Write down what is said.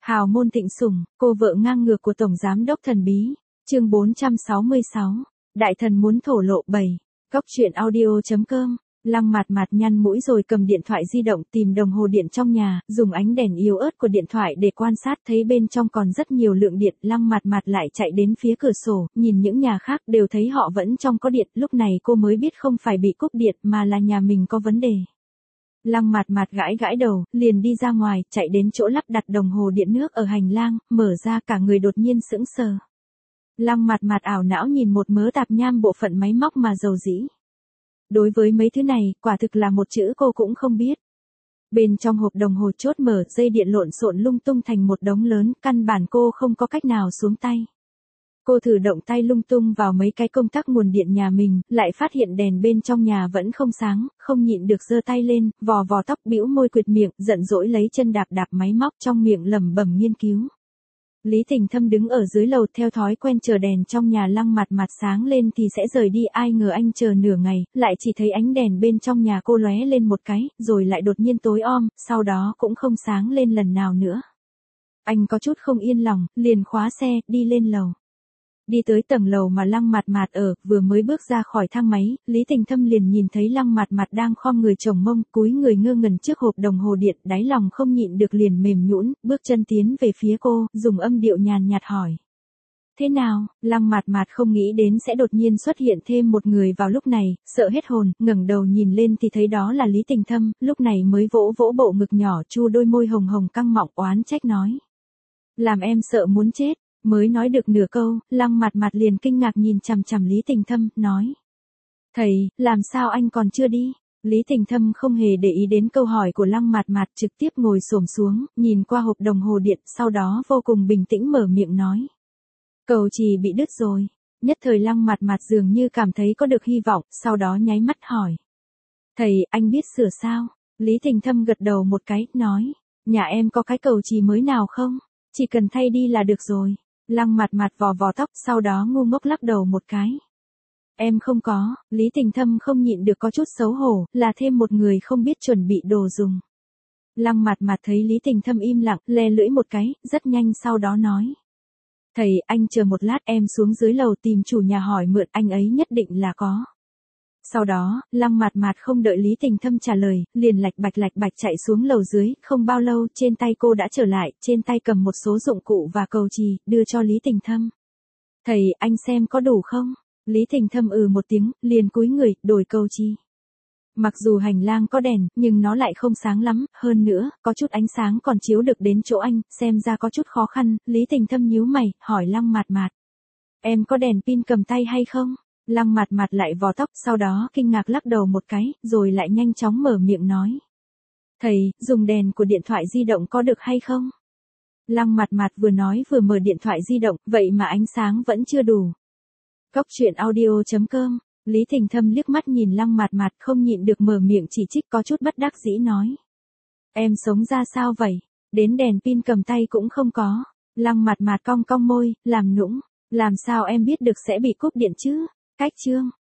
Hào môn thịnh sủng, cô vợ ngang ngược của Tổng Giám đốc thần bí. Chương 466. Đại thần muốn thổ lộ 7. Góc truyện audio.com. Lăng Mạt Mạt nhăn mũi rồi cầm điện thoại di động tìm đồng hồ điện trong nhà, dùng ánh đèn yếu ớt của điện thoại để quan sát thấy bên trong còn rất nhiều lượng điện. Lăng Mạt Mạt lại chạy đến phía cửa sổ, nhìn những nhà khác đều thấy họ vẫn trong có điện, lúc này cô mới biết không phải bị cúp điện mà là nhà mình có vấn đề. Lăng Mạt Mạt gãi gãi đầu, liền đi ra ngoài, chạy đến chỗ lắp đặt đồng hồ điện nước ở hành lang, mở ra cả người đột nhiên sững sờ. Lăng Mạt Mạt ảo não nhìn một mớ tạp nham bộ phận máy móc mà dầu dĩ. Đối với mấy thứ này, quả thực là một chữ cô cũng không biết. Bên trong hộp đồng hồ chốt mở, dây điện lộn xộn lung tung thành một đống lớn, căn bản cô không có cách nào xuống tay. Cô thử động tay lung tung vào mấy cái công tắc nguồn điện nhà mình, lại phát hiện đèn bên trong nhà vẫn không sáng, không nhịn được giơ tay lên, vò vò tóc, bĩu môi quệt miệng, giận dỗi lấy chân đạp đạp máy móc, trong miệng lẩm bẩm nghiên cứu. Lý Thịnh Thâm đứng ở dưới lầu theo thói quen chờ đèn trong nhà Lăng Mạt Mạt sáng lên thì sẽ rời đi, ai ngờ anh chờ nửa ngày, lại chỉ thấy ánh đèn bên trong nhà cô lóe lên một cái, rồi lại đột nhiên tối om, sau đó cũng không sáng lên lần nào nữa. Anh có chút không yên lòng, liền khóa xe, đi lên lầu. Đi tới tầng lầu mà Lăng Mạt Mạt ở, vừa mới bước ra khỏi thang máy, Lý Thịnh Thâm liền nhìn thấy Lăng Mạt Mạt đang khom người chồng mông, cúi người ngơ ngẩn trước hộp đồng hồ điện, đáy lòng không nhịn được liền mềm nhũn, bước chân tiến về phía cô, dùng âm điệu nhàn nhạt hỏi. Thế nào? Lăng Mạt Mạt không nghĩ đến sẽ đột nhiên xuất hiện thêm một người vào lúc này, sợ hết hồn, ngẩng đầu nhìn lên thì thấy đó là Lý Thịnh Thâm, lúc này mới vỗ vỗ bộ ngực nhỏ chu đôi môi hồng hồng căng mọng oán trách nói. Làm em sợ muốn chết. Mới nói được nửa câu, Lăng Mạt Mạt liền kinh ngạc nhìn chằm chằm Lý Thịnh Thâm, nói. Thầy, làm sao anh còn chưa đi? Lý Thịnh Thâm không hề để ý đến câu hỏi của Lăng Mạt Mạt, trực tiếp ngồi xổm xuống, nhìn qua hộp đồng hồ điện, sau đó vô cùng bình tĩnh mở miệng nói. Cầu chì bị đứt rồi. Nhất thời Lăng Mạt Mạt dường như cảm thấy có được hy vọng, sau đó nháy mắt hỏi. Thầy, anh biết sửa sao? Lý Thịnh Thâm gật đầu một cái, nói. Nhà em có cái cầu chì mới nào không? Chỉ cần thay đi là được rồi. Lăng Mạt Mạt vò vò tóc, sau đó ngu ngốc lắc đầu một cái. Em không có. Lý Thịnh Thâm không nhịn được có chút xấu hổ, là thêm một người không biết chuẩn bị đồ dùng. Lăng Mạt Mạt thấy Lý Thịnh Thâm im lặng, le lưỡi một cái, rất nhanh sau đó nói. Thầy, anh chờ một lát, em xuống dưới lầu tìm chủ nhà hỏi mượn, anh ấy nhất định là có. Sau đó, Lăng Mạt Mạt không đợi Lý Thịnh Thâm trả lời, liền lạch bạch chạy xuống lầu dưới, không bao lâu, trên tay cô đã trở lại, trên tay cầm một số dụng cụ và cầu chì, đưa cho Lý Thịnh Thâm. Thầy, anh xem có đủ không? Lý Thịnh Thâm một tiếng, liền cúi người, đổi cầu chì. Mặc dù hành lang có đèn, nhưng nó lại không sáng lắm, hơn nữa, có chút ánh sáng còn chiếu được đến chỗ anh, xem ra có chút khó khăn, Lý Thịnh Thâm nhíu mày, hỏi Lăng Mạt Mạt. Em có đèn pin cầm tay hay không? Lăng Mạt Mạt lại vò tóc, sau đó kinh ngạc lắc đầu một cái, rồi lại nhanh chóng mở miệng nói. Thầy, dùng đèn của điện thoại di động có được hay không? Lăng Mạt Mạt vừa nói vừa mở điện thoại di động, vậy mà ánh sáng vẫn chưa đủ. Góc truyện audio.com. Lý Thịnh Thâm liếc mắt nhìn Lăng Mạt Mạt, không nhịn được mở miệng chỉ trích, có chút bất đắc dĩ nói. Em sống ra sao vậy? Đến đèn pin cầm tay cũng không có. Lăng Mạt Mạt cong cong môi, làm nũng. Làm sao em biết được sẽ bị cúp điện chứ? Cách chương.